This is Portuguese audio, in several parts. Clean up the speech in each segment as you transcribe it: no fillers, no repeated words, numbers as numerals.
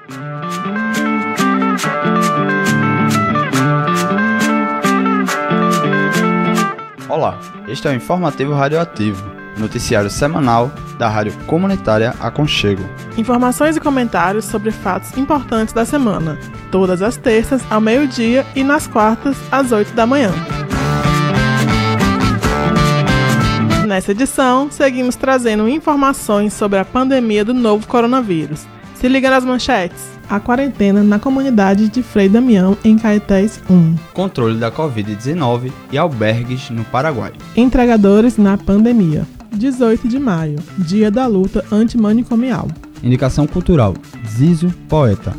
Olá, este é o Informativo Radioativo, noticiário semanal da Rádio Comunitária Aconchego. Informações e comentários sobre fatos importantes da semana, todas as terças ao meio-dia e nas quartas às 8 da manhã. Nessa edição, seguimos trazendo informações sobre a pandemia do novo coronavírus. Se liga nas manchetes. A quarentena na comunidade de Frei Damião, em Caetés 1. Controle da Covid-19 e albergues no Paraguai. Entregadores na pandemia. 18 de maio, dia da luta antimanicomial. Indicação cultural. Zizo, poeta.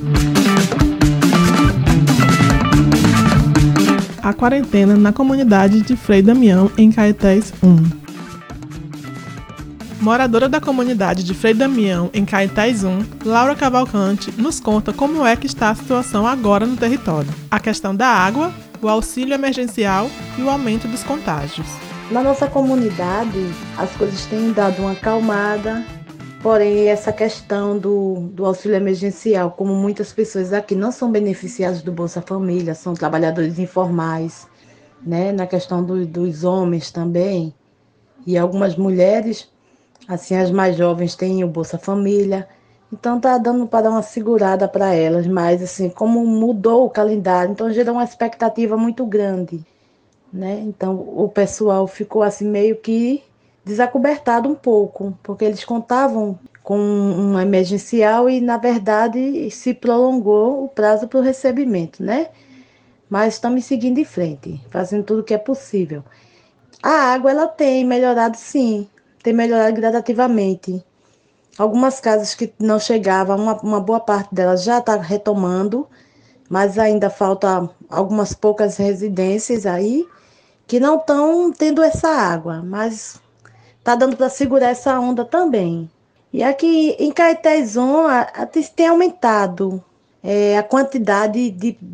A quarentena na comunidade de Frei Damião, em Caetés 1. Moradora da comunidade de Frei Damião, em Caetés 1, Laura Cavalcante nos conta como é que está a situação agora no território. A questão da água, o auxílio emergencial e o aumento dos contágios. Na nossa comunidade, as coisas têm dado uma acalmada, porém essa questão do auxílio emergencial, como muitas pessoas aqui não são beneficiadas do Bolsa Família, são trabalhadores informais, né? Na questão dos homens também, e algumas mulheres, assim, as mais jovens têm o Bolsa Família, então tá dando para dar uma segurada para elas, mas assim, como mudou o calendário, então gerou uma expectativa muito grande, né? Então o pessoal ficou assim meio que desacobertado um pouco, porque eles contavam com um emergencial e na verdade se prolongou o prazo para o recebimento, né? Mas estamos seguindo em frente, fazendo tudo o que é possível. A água ela tem melhorado sim, tem melhorado gradativamente. Algumas casas que não chegavam, uma boa parte delas já está retomando, mas ainda falta algumas poucas residências aí que não estão tendo essa água, mas está dando para segurar essa onda também. E aqui em Caetés tem aumentado a quantidade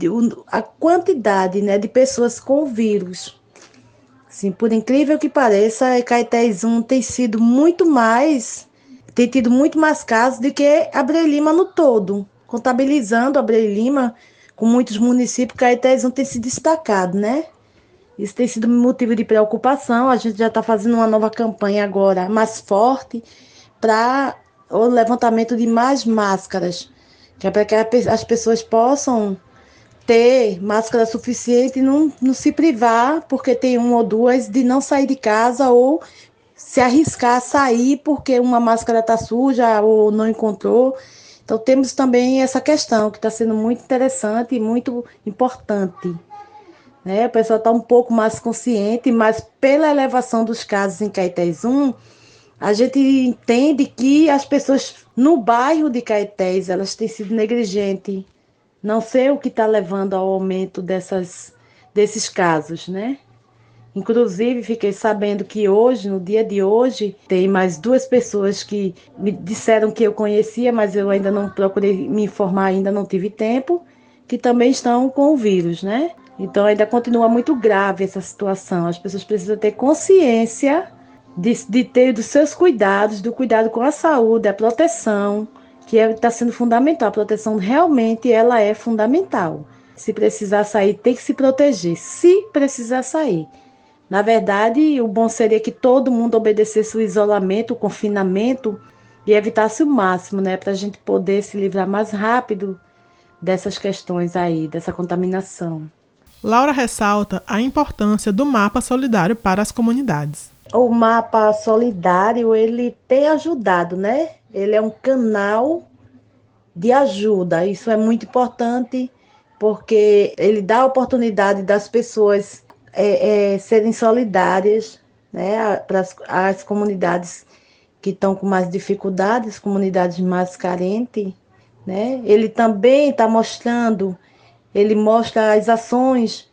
né, de pessoas com o vírus. Sim, por incrível que pareça, Caetés 1 tem tido muito mais casos do que Abreu Lima no todo. Contabilizando Abreu Lima, com muitos municípios, Caetés 1 tem se destacado, né? Isso tem sido motivo de preocupação. A gente já está fazendo uma nova campanha agora, mais forte, para o levantamento de mais máscaras, que é para que as pessoas possam ter máscara suficiente e não se privar, porque tem uma ou duas, de não sair de casa ou se arriscar a sair porque uma máscara está suja ou não encontrou. Então temos também essa questão que está sendo muito interessante e muito importante, né? O pessoal está um pouco mais consciente, mas pela elevação dos casos em Caetés 1, a gente entende que as pessoas no bairro de Caetés, elas têm sido negligentes. Não sei o que está levando ao aumento desses casos, né? Inclusive, fiquei sabendo que hoje, no dia de hoje, tem mais 2 pessoas que me disseram que eu conhecia, mas eu ainda não procurei me informar, ainda não tive tempo, que também estão com o vírus, né? Então, ainda continua muito grave essa situação. As pessoas precisam ter consciência de ter dos seus cuidados, do cuidado com a saúde, a proteção, que está sendo fundamental. A proteção realmente ela é fundamental. Se precisar sair, tem que se proteger. Se precisar sair. Na verdade, o bom seria que todo mundo obedecesse o isolamento, o confinamento e evitasse o máximo, né? Para a gente poder se livrar mais rápido dessas questões aí, dessa contaminação. Laura ressalta a importância do mapa solidário para as comunidades. O mapa solidário, ele tem ajudado, né? Ele é um canal de ajuda. Isso é muito importante, porque ele dá a oportunidade das pessoas serem solidárias, né, para as comunidades que estão com mais dificuldades, comunidades mais carentes, né? Ele também está mostrando, ele mostra as ações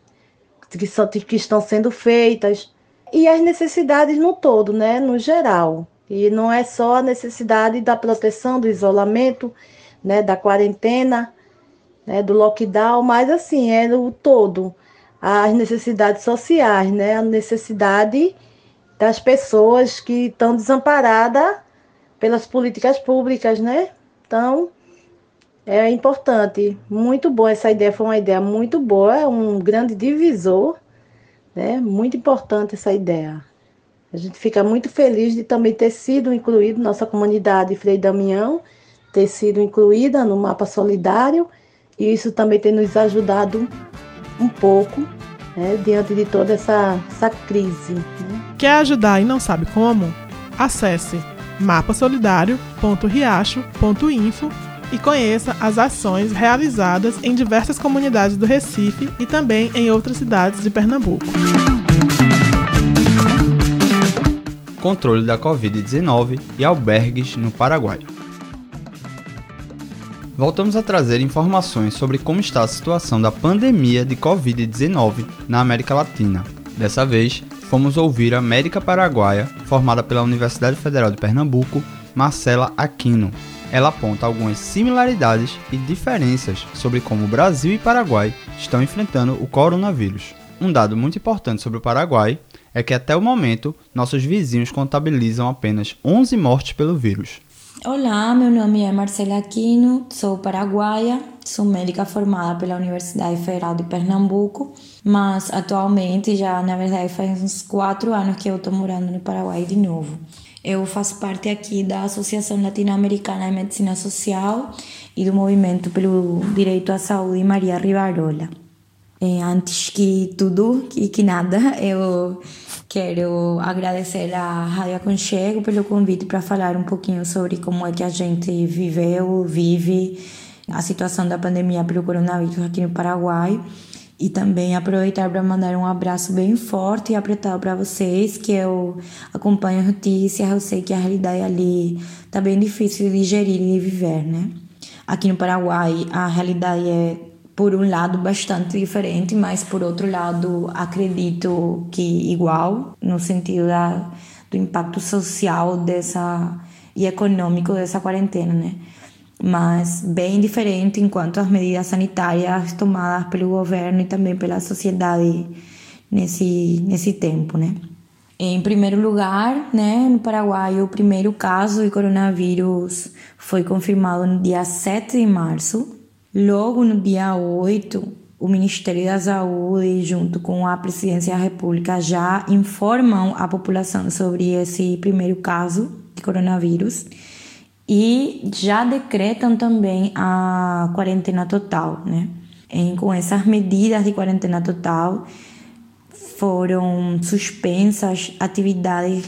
que estão sendo feitas e as necessidades no todo, né, no geral. E não é só a necessidade da proteção, do isolamento, né, da quarentena, né, do lockdown, mas assim, é o todo. As necessidades sociais, né, a necessidade das pessoas que estão desamparadas pelas políticas públicas, né? Então, É importante, muito boa essa ideia, foi uma ideia muito boa, é um grande divisor, né? Muito importante essa ideia. A gente fica muito feliz de também ter sido incluído, nossa comunidade Frei Damião, ter sido incluída no mapa solidário, e isso também tem nos ajudado um pouco, né, diante de toda essa crise. Né? Quer ajudar e não sabe como? Acesse mapasolidario.riacho.info e conheça as ações realizadas em diversas comunidades do Recife e também em outras cidades de Pernambuco. Controle da Covid-19 e albergues no Paraguai. Voltamos a trazer informações sobre como está a situação da pandemia de Covid-19 na América Latina. Dessa vez, fomos ouvir a médica paraguaia, formada pela Universidade Federal de Pernambuco, Marcela Aquino. Ela aponta algumas similaridades e diferenças sobre como o Brasil e Paraguai estão enfrentando o coronavírus. Um dado muito importante sobre o Paraguai é que até o momento, nossos vizinhos contabilizam apenas 11 mortes pelo vírus. Olá, meu nome é Marcela Aquino, sou paraguaia, sou médica formada pela Universidade Federal de Pernambuco, mas atualmente na verdade faz uns 4 anos que eu estou morando no Paraguai de novo. Eu faço parte aqui da Associação Latino-Americana de Medicina Social e do Movimento pelo Direito à Saúde Maria Rivarola. Antes que tudo e que nada, eu quero agradecer à Rádio Aconchego pelo convite para falar um pouquinho sobre como é que a gente vive a situação da pandemia pelo coronavírus aqui no Paraguai. E também aproveitar para mandar um abraço bem forte e apertado para vocês, que eu acompanho notícias, eu sei que a realidade ali está bem difícil de digerir e de viver, né? Aqui no Paraguai a realidade é, por um lado, bastante diferente, mas por outro lado, acredito que igual, no sentido do impacto social e econômico dessa quarentena, né? Mas bem diferente enquanto as medidas sanitárias tomadas pelo governo e também pela sociedade nesse tempo, né? Em primeiro lugar, né, no Paraguai, o primeiro caso de coronavírus foi confirmado no dia 7 de março. Logo no dia 8, o Ministério da Saúde, junto com a Presidência da República, já informam a população sobre esse primeiro caso de coronavírus e já decretam também a quarentena total, né? Com essas medidas de quarentena total, foram suspensas atividades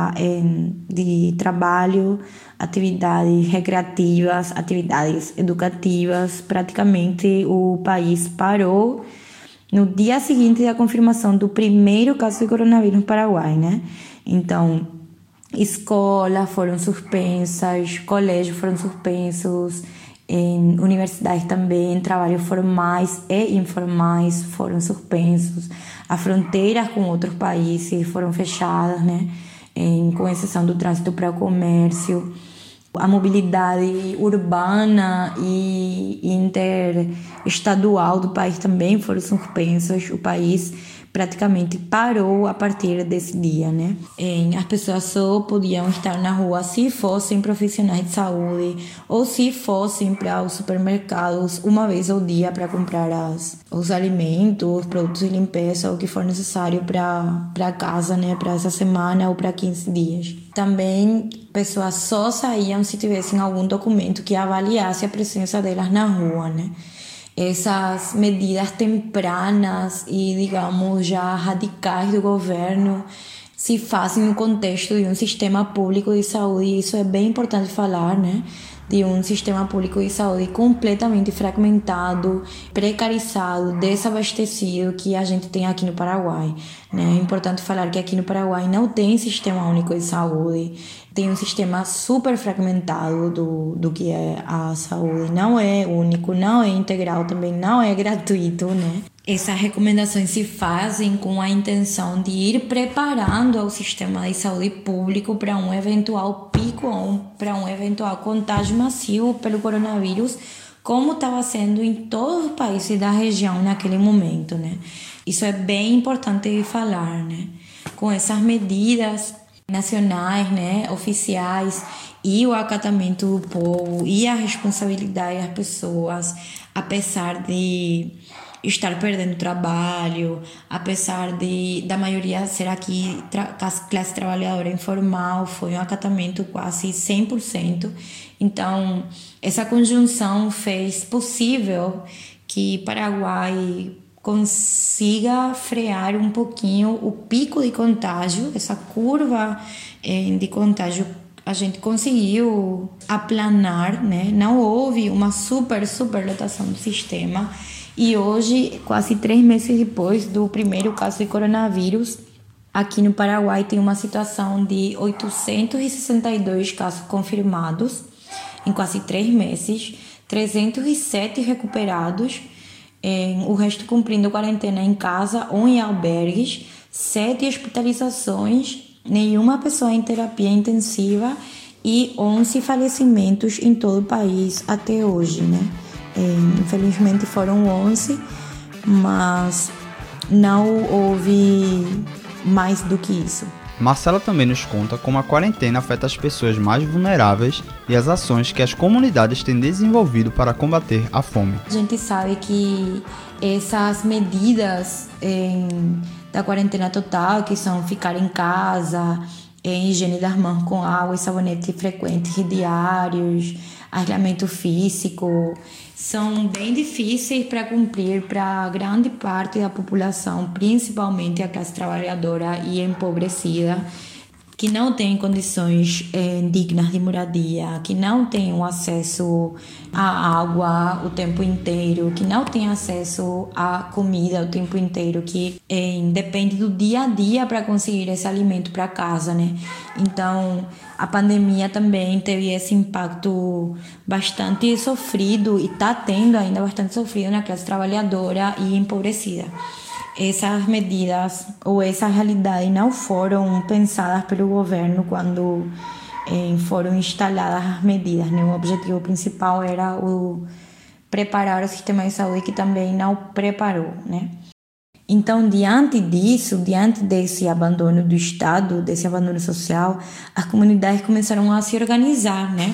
de trabalho, atividades recreativas, atividades educativas. Praticamente o país parou no dia seguinte da confirmação do primeiro caso de coronavírus no Paraguai, né? Então, escolas foram suspensas, colégios foram suspensos, em universidades também, trabalhos formais e informais foram suspensos, as fronteiras com outros países foram fechadas, né? Com exceção do trânsito para o comércio, a mobilidade urbana e interestadual do país também foram suspensas. O país praticamente parou a partir desse dia, né? As pessoas só podiam estar na rua se fossem profissionais de saúde ou se fossem para os supermercados uma vez ao dia para comprar os alimentos, os produtos de limpeza, o que for necessário para casa, né? Para essa semana ou para 15 dias. Também pessoas só saíam se tivessem algum documento que avaliasse a presença delas na rua, né? Essas medidas tempranas e, digamos, já radicais do governo se fazem no contexto de um sistema público de saúde, e isso é bem importante falar, né? De um sistema público de saúde completamente fragmentado, precarizado, desabastecido que a gente tem aqui no Paraguai, né? É importante falar que aqui no Paraguai não tem sistema único de saúde, tem um sistema super fragmentado do que é a saúde, não é único, não é integral, também não é gratuito, né? Essas recomendações se fazem com a intenção de ir preparando o sistema de saúde público para um eventual pico ou para um eventual contágio massivo pelo coronavírus, como estava sendo em todos os países da região naquele momento, né? Isso é bem importante de falar, né? Com essas medidas nacionais, né, oficiais, e o acatamento do povo e a responsabilidade das pessoas, apesar de estar perdendo trabalho, apesar da maioria ser aqui classe trabalhadora informal, foi um acatamento quase 100%. Então, essa conjunção fez possível que Paraguai consiga frear um pouquinho o pico de contágio, essa curva de contágio a gente conseguiu aplanar, né? Não houve uma superlotação do sistema. E hoje, quase 3 meses depois do primeiro caso de coronavírus, aqui no Paraguai tem uma situação de 862 casos confirmados em quase 3 meses, 307 recuperados, o resto cumprindo quarentena em casa ou em albergues, 7 hospitalizações, nenhuma pessoa em terapia intensiva e 11 falecimentos em todo o país até hoje, né? Infelizmente foram 11, mas não houve mais do que isso. Marcela também nos conta como a quarentena afeta as pessoas mais vulneráveis e as ações que as comunidades têm desenvolvido para combater a fome. A gente sabe que essas medidas da quarentena total, que são ficar em casa, higiene das mãos com água e sabonete frequentes e diários, aislamento físico, são bem difíceis para cumprir para grande parte da população, principalmente a classe trabalhadora e empobrecida, que não tem condições dignas de moradia, que não tem o acesso à água o tempo inteiro, que não tem acesso à comida o tempo inteiro, que depende do dia a dia para conseguir esse alimento para casa, né? Então, a pandemia também teve esse impacto bastante sofrido e está tendo ainda bastante sofrido na classe trabalhadora e empobrecida. Essas medidas ou essa realidade não foram pensadas pelo governo quando foram instaladas as medidas, né? O objetivo principal era preparar o sistema de saúde, que também não preparou, né? Então, diante disso, diante desse abandono do Estado, desse abandono social, as comunidades começaram a se organizar, né?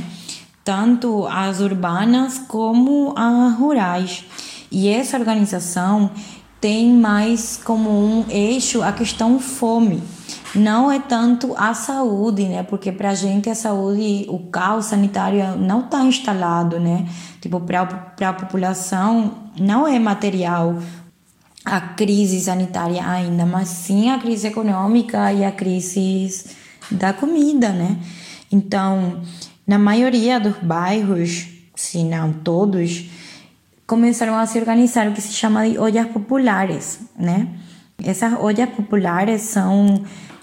Tanto as urbanas como as rurais. E essa organização tem mais como um eixo a questão fome. Não é tanto a saúde, né? Porque para a gente a saúde, o caos sanitário não está instalado, né? Tipo, para a população não é material a crise sanitária ainda, mas sim a crise econômica e a crise da comida, né? Então, na maioria dos bairros, se não todos, começaram a se organizar o que se chama de olhas populares, né? Essas olhas populares são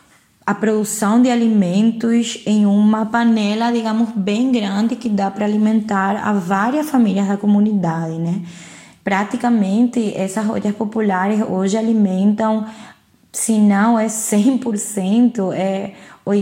a produção de alimentos em uma panela, digamos, bem grande, que dá para alimentar a várias famílias da comunidade, né? Praticamente, essas olhas populares hoje alimentam, se não é 100%, é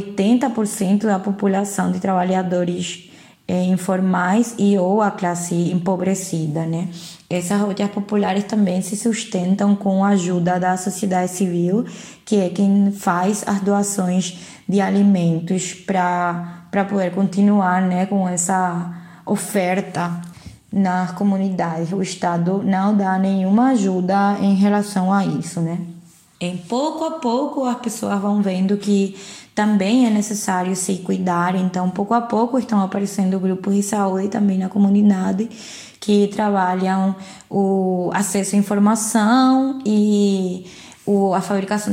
80% da população de trabalhadores informais e ou a classe empobrecida, né? Essas olhas populares também se sustentam com a ajuda da sociedade civil, que é quem faz as doações de alimentos para poder continuar, né, com essa oferta nas comunidades. O Estado não dá nenhuma ajuda em relação a isso, né? Pouco a pouco as pessoas vão vendo que também é necessário se cuidar, então pouco a pouco estão aparecendo grupos de saúde também na comunidade que trabalham o acesso à informação e a fabricação de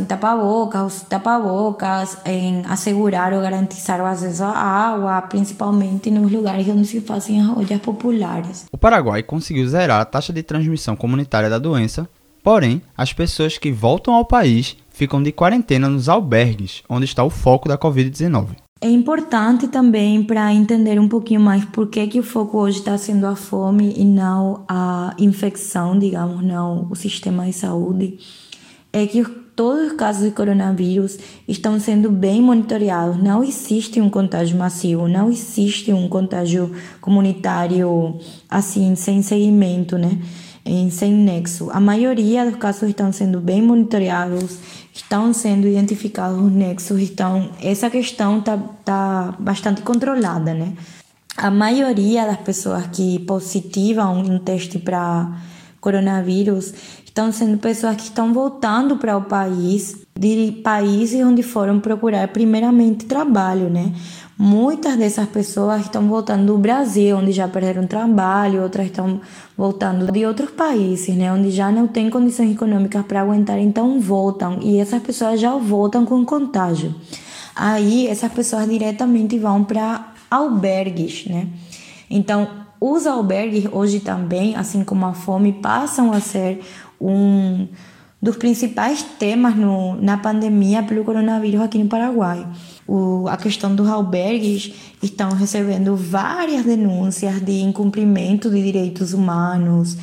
tapabocas, em assegurar ou garantizar o acesso à água, principalmente nos lugares onde se fazem as olhas populares. O Paraguai conseguiu zerar a taxa de transmissão comunitária da doença, porém, as pessoas que voltam ao país ficam de quarentena nos albergues, onde está o foco da Covid-19. É importante também para entender um pouquinho mais por que o foco hoje está sendo a fome e não a infecção, digamos, não o sistema de saúde, é que todos os casos de coronavírus estão sendo bem monitorados. Não existe um contágio massivo, não existe um contágio comunitário assim, sem seguimento, né? sem nexo. A maioria dos casos estão sendo bem monitorados, estão sendo identificados os nexos, essa questão tá bastante controlada, né? A maioria das pessoas que positivam um teste para coronavírus estão sendo pessoas que estão voltando para o país, de países onde foram procurar primeiramente trabalho, né? Muitas dessas pessoas estão voltando do Brasil, onde já perderam trabalho, outras estão voltando de outros países, né? Onde já não tem condições econômicas para aguentar, então voltam. E essas pessoas já voltam com contágio. Aí essas pessoas diretamente vão para albergues, né? Então, os albergues hoje também, assim como a fome, passam a ser um dos principais temas na pandemia pelo coronavírus aqui no Paraguai. A questão dos albergues estão recebendo várias denúncias de incumprimento de direitos humanos,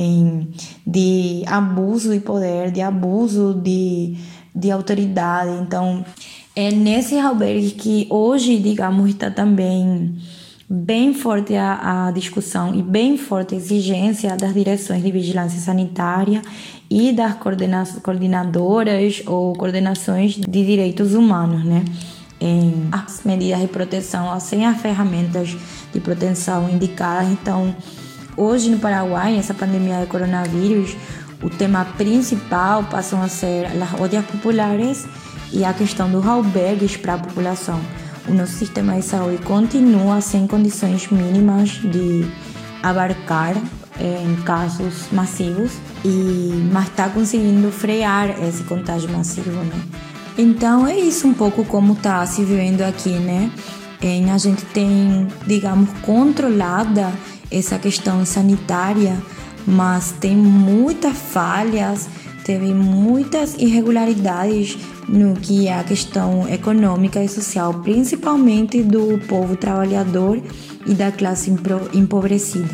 de abuso de poder, de abuso de autoridade. Então, é nesses albergues que hoje, digamos, está também bem forte a discussão e bem forte a exigência das direções de vigilância sanitária e das coordenadoras ou coordenações de direitos humanos, né? As medidas de proteção, sem as ferramentas de proteção indicadas. Então, hoje no Paraguai, nessa pandemia de coronavírus, o tema principal passam a ser as ollas populares e a questão dos albergues para a população. O nosso sistema de saúde continua sem condições mínimas de abarcar casos massivos, mas está conseguindo frear esse contágio massivo, né? Então é isso um pouco como está se vivendo aqui, né? A gente tem, digamos, controlada essa questão sanitária, mas tem muitas falhas, teve muitas irregularidades no que é a questão econômica e social, principalmente do povo trabalhador e da classe empobrecida.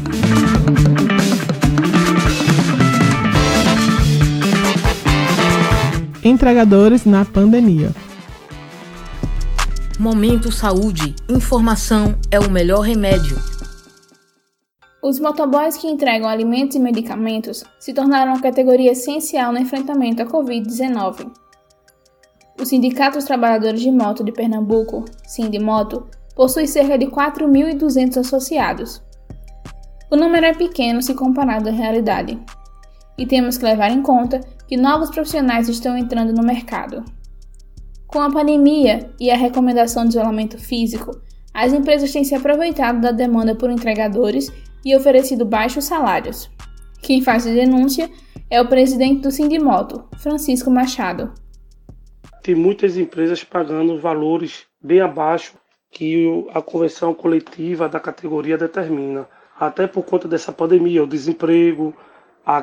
Entregadores na pandemia. Momento Saúde. Informação é o melhor remédio. Os motoboys que entregam alimentos e medicamentos se tornaram uma categoria essencial no enfrentamento à Covid-19. O Sindicato dos Trabalhadores de Moto de Pernambuco, Sindimoto, possui cerca de 4.200 associados. O número é pequeno se comparado à realidade. E temos que levar em conta que novos profissionais estão entrando no mercado. Com a pandemia e a recomendação de isolamento físico, as empresas têm se aproveitado da demanda por entregadores e oferecido baixos salários. Quem faz a denúncia é o presidente do Sindimoto, Francisco Machado. Tem muitas empresas pagando valores bem abaixo que a convenção coletiva da categoria determina. Até por conta dessa pandemia, o desemprego, a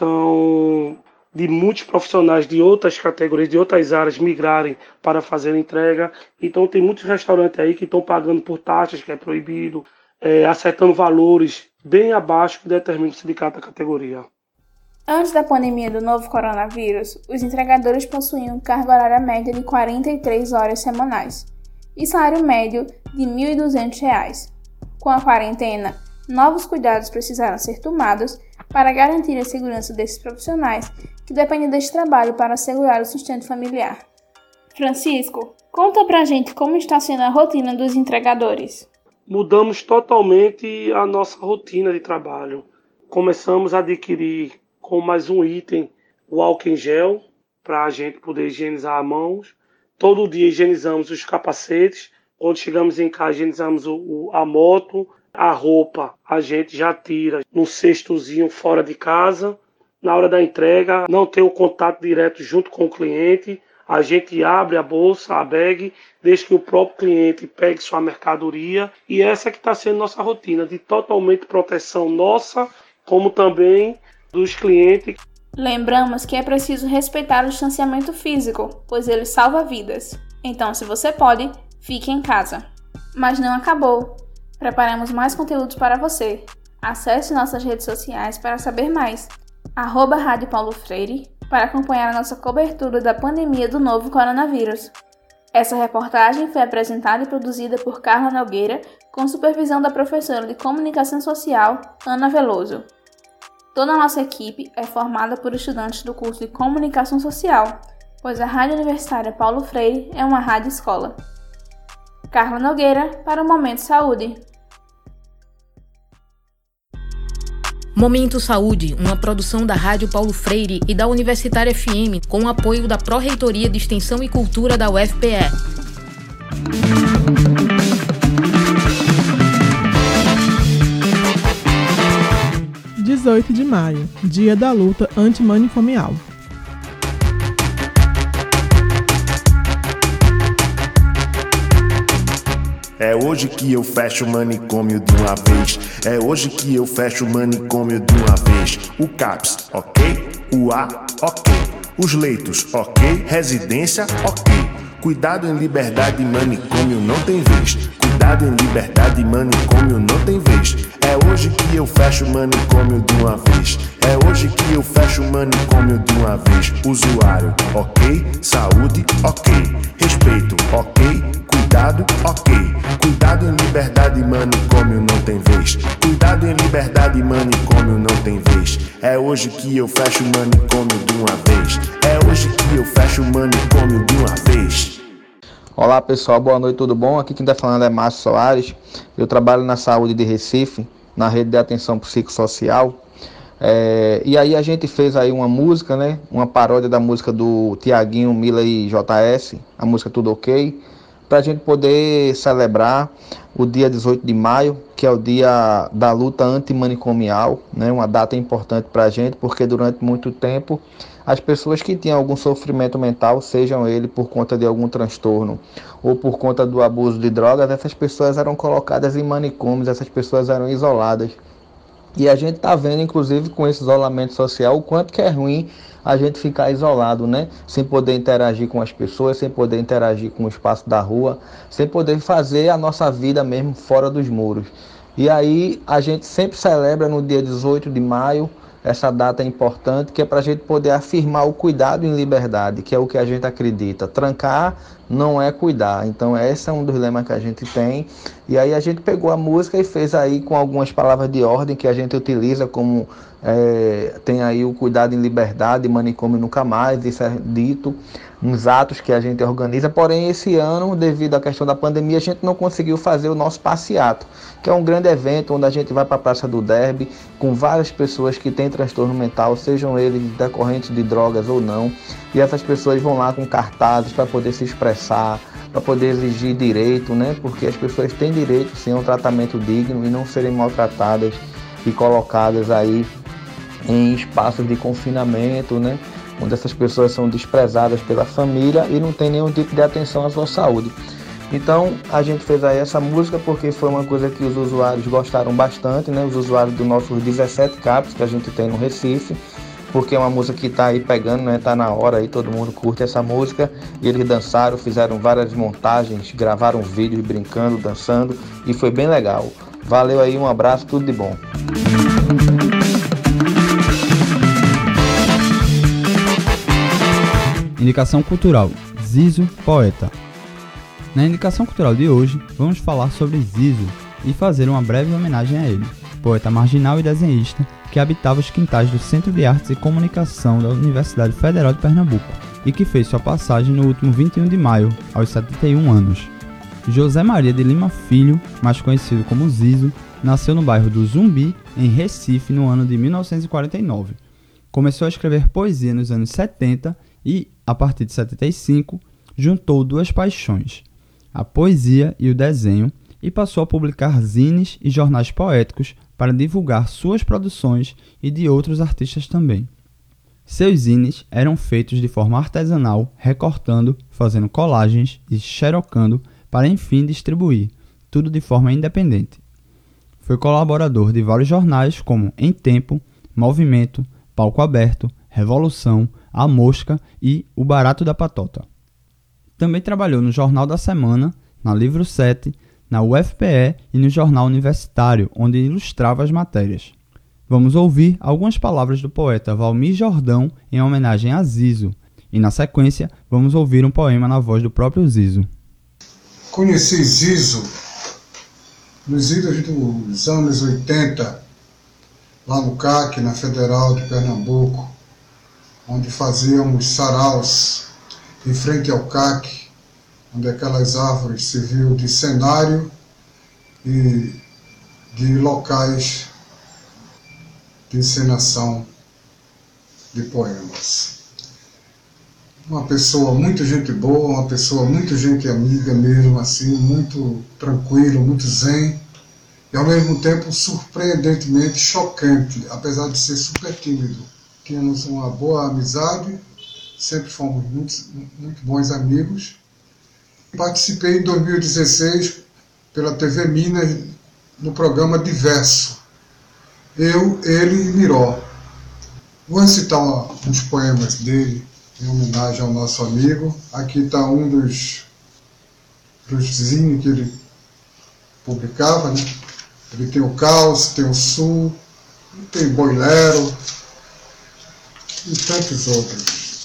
questão de muitos profissionais de outras categorias, de outras áreas migrarem para fazer a entrega. Então tem muitos restaurantes aí que estão pagando por taxas, que é proibido, acertando valores bem abaixo que determina o sindicato da categoria. Antes da pandemia do novo coronavírus, os entregadores possuíam carga horária média de 43 horas semanais e salário médio de R$ 1.200. Com a quarentena, novos cuidados precisaram ser tomados para garantir a segurança desses profissionais que dependem deste trabalho para assegurar o sustento familiar. Francisco, conta pra gente como está sendo a rotina dos entregadores. Mudamos totalmente a nossa rotina de trabalho. Começamos a adquirir com mais um item o álcool em gel para a gente poder higienizar as mãos. Todo dia higienizamos os capacetes. Quando chegamos em casa, higienizamos a moto. A roupa a gente já tira num cestozinho fora de casa. Na hora da entrega, não tem o contato direto junto com o cliente. A gente abre a bolsa, a bag, deixa que o próprio cliente pegue sua mercadoria. E essa que está sendo nossa rotina, de totalmente proteção nossa, como também dos clientes. Lembramos que é preciso respeitar o distanciamento físico, pois ele salva vidas. Então, se você pode, fique em casa. Mas não acabou. Preparamos mais conteúdos para você. Acesse nossas redes sociais para saber mais. @Rádio Paulo Freire para acompanhar a nossa cobertura da pandemia do novo coronavírus. Essa reportagem foi apresentada e produzida por Carla Nogueira, com supervisão da professora de Comunicação Social, Ana Veloso. Toda a nossa equipe é formada por estudantes do curso de Comunicação Social, pois a Rádio Universitária Paulo Freire é uma rádio escola. Carla Nogueira para o Momento Saúde. Momento Saúde, uma produção da Rádio Paulo Freire e da Universitária FM, com o apoio da Pró-Reitoria de Extensão e Cultura da UFPE. 18 de maio, Dia da Luta Antimanicomial. É hoje que eu fecho o manicômio de uma vez. É hoje que eu fecho o manicômio de uma vez. O CAPS, ok? O A, ok. Os leitos, ok? Residência, ok. Cuidado em liberdade, manicômio não tem vez. Cuidado em liberdade, manicômio não tem vez. É hoje que eu fecho o manicômio de uma vez. É hoje que eu fecho o manicômio de uma vez. Usuário, ok? Saúde, ok. Respeito, ok? Cuidado, ok. Cuidado em liberdade, manicômio não tem vez. Cuidado em liberdade, manicômio não tem vez. É hoje que eu fecho o manicômio de uma vez. É hoje que eu fecho o manicômio de uma vez. Olá pessoal, boa noite, tudo bom? Aqui quem está falando é Márcio Soares. Eu trabalho na saúde de Recife, na rede de atenção psicossocial. E aí a gente fez aí uma música, né? Uma paródia da música do Tiaguinho, Mila e JS, a música Tudo Ok, para a gente poder celebrar o dia 18 de maio, que é o dia da luta antimanicomial, né? Uma data importante para a gente, porque durante muito tempo as pessoas que tinham algum sofrimento mental, sejam ele por conta de algum transtorno ou por conta do abuso de drogas, essas pessoas eram colocadas em manicômios, essas pessoas eram isoladas. E a gente está vendo, inclusive, com esse isolamento social, o quanto que é ruim a gente ficar isolado, né? Sem poder interagir com as pessoas, sem poder interagir com o espaço da rua, sem poder fazer a nossa vida mesmo fora dos muros. E aí a gente sempre celebra no dia 18 de maio, essa data é importante, que é para a gente poder afirmar o cuidado em liberdade, que é o que a gente acredita. Trancar não é cuidar. Então esse é um dos lemas que a gente tem. E aí a gente pegou a música e fez aí com algumas palavras de ordem que a gente utiliza, como tem aí o cuidado em liberdade, manicômio nunca mais, isso é dito nos atos que a gente organiza. Porém, esse ano, devido à questão da pandemia, a gente não conseguiu fazer o nosso passeato, que é um grande evento onde a gente vai para a Praça do Derby com várias pessoas que têm transtorno mental, sejam eles decorrentes de drogas ou não, e essas pessoas vão lá com cartazes para poder se expressar, para poder exigir direito, né? Porque as pessoas têm direito sim a um tratamento digno e não serem maltratadas e colocadas aí em espaços de confinamento, né? Onde essas pessoas são desprezadas pela família e não tem nenhum tipo de atenção à sua saúde. Então a gente fez aí essa música porque foi uma coisa que os usuários gostaram bastante, né? Os usuários dos nossos 17 CAPs que a gente tem no Recife, porque é uma música que está aí pegando, né? Tá na hora aí, todo mundo curte essa música. E eles dançaram, fizeram várias montagens, gravaram vídeos brincando, dançando e foi bem legal. Valeu aí, um abraço, tudo de bom. Indicação cultural: Zizo, poeta. Na indicação cultural de hoje, vamos falar sobre Zizo e fazer uma breve homenagem a ele, poeta marginal e desenhista que habitava os quintais do Centro de Artes e Comunicação da Universidade Federal de Pernambuco e que fez sua passagem no último 21 de maio, aos 71 anos. José Maria de Lima Filho, mais conhecido como Zizo, nasceu no bairro do Zumbi, em Recife, no ano de 1949. Começou a escrever poesia nos anos 70 e, a partir de 75, juntou duas paixões, a poesia e o desenho, e passou a publicar zines e jornais poéticos para divulgar suas produções e de outros artistas também. Seus zines eram feitos de forma artesanal, recortando, fazendo colagens e xerocando para enfim distribuir, tudo de forma independente. Foi colaborador de vários jornais como Em Tempo, Movimento, Palco Aberto, Revolução, A Mosca e O Barato da Patota. Também trabalhou no Jornal da Semana, na Livro 7, na UFPE e no Jornal Universitário, onde ilustrava as matérias. Vamos ouvir algumas palavras do poeta Valmir Jordão em homenagem a Zizo, e na sequência vamos ouvir um poema na voz do próprio Zizo. Conheci Zizo nos idos dos anos 80, lá no CAC, na Federal de Pernambuco, onde fazíamos saraus em frente ao CAC, onde aquelas árvores serviam de cenário e de locais de encenação de poemas. Uma pessoa muito gente boa, uma pessoa muito gente amiga mesmo, assim, muito tranquilo, muito zen, e ao mesmo tempo surpreendentemente chocante, apesar de ser super tímido. Tínhamos uma boa amizade, sempre fomos muito bons amigos. Participei em 2016 pela TV Minas no programa Diverso. Eu, ele e Miró. Vou citar uns poemas dele em homenagem ao nosso amigo. Aqui está um dos zines que ele publicava, né? Ele tem o Caos, tem o Sul, tem Boilero e tantos outros.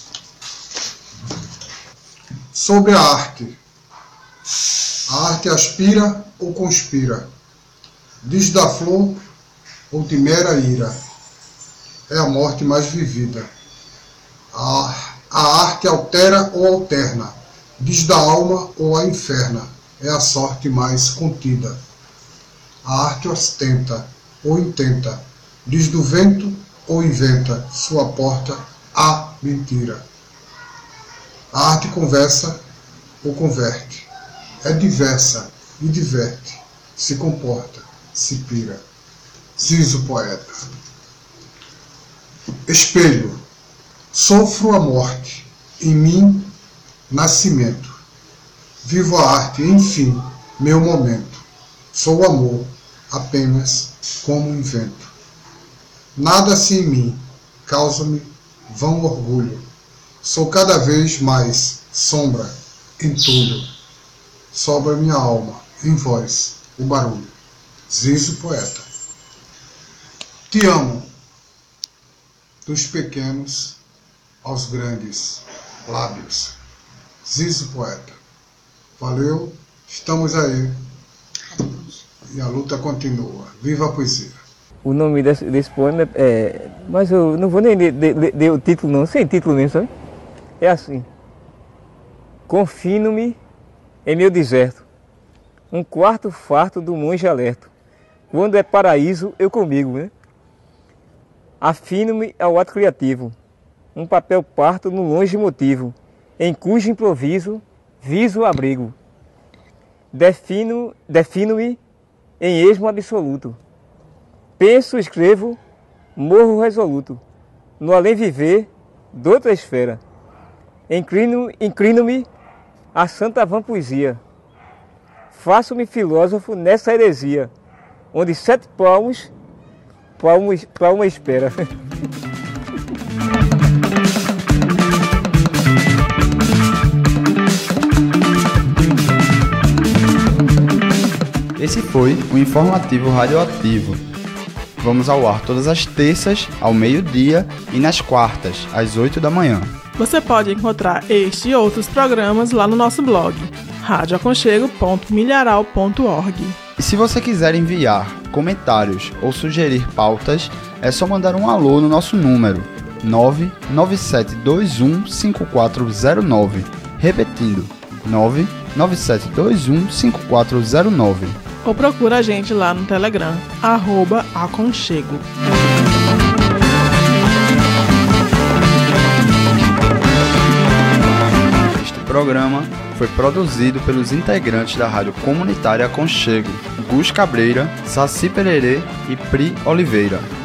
Sobre a arte. A arte aspira ou conspira? Diz da flor ou de mera ira? É a morte mais vivida. A arte altera ou alterna? Diz da alma ou a inferna? É a sorte mais contida. A arte ostenta ou intenta? Diz do vento ou inventa? Sua porta a mentira. A arte conversa ou converte? É diversa e diverte, se comporta, se pira. Zizo, poeta. Espelho. Sofro a morte, em mim, nascimento. Vivo a arte, enfim, meu momento. Sou amor, apenas como invento. Nada-se em mim, causa-me vão orgulho. Sou cada vez mais sombra, entulho. Sobra minha alma, em voz, o barulho. Zizo, poeta. Te amo, dos pequenos aos grandes lábios. Zizo, poeta. Valeu, estamos aí. E a luta continua. Viva a poesia. O nome desse poema é... Mas eu não vou nem ler o título não, sem título mesmo, sabe? É assim. Confino-me em meu deserto, um quarto farto do monge alerto. Quando é paraíso, eu comigo, né? Afino-me ao ato criativo, um papel parto no longe motivo, em cujo improviso viso o abrigo. Defino-me em esmo absoluto. Penso, escrevo, morro resoluto, no além viver doutra esfera. Inclino-me à santa vã poesia. Faço-me filósofo nessa heresia, onde 7 palmos para uma espera. Esse foi o Informativo Radioativo. Vamos ao ar todas as terças, ao meio-dia, e nas quartas, às 8 da manhã. Você pode encontrar este e outros programas lá no nosso blog, radioaconchego.milharal.org. E se você quiser enviar comentários ou sugerir pautas, é só mandar um alô no nosso número 997215409. Repetindo, 997215409. Ou procura a gente lá no Telegram, @aconchego. Este programa foi produzido pelos integrantes da Rádio Comunitária Aconchego, Gus Cabreira, Saci Pererê e Pri Oliveira.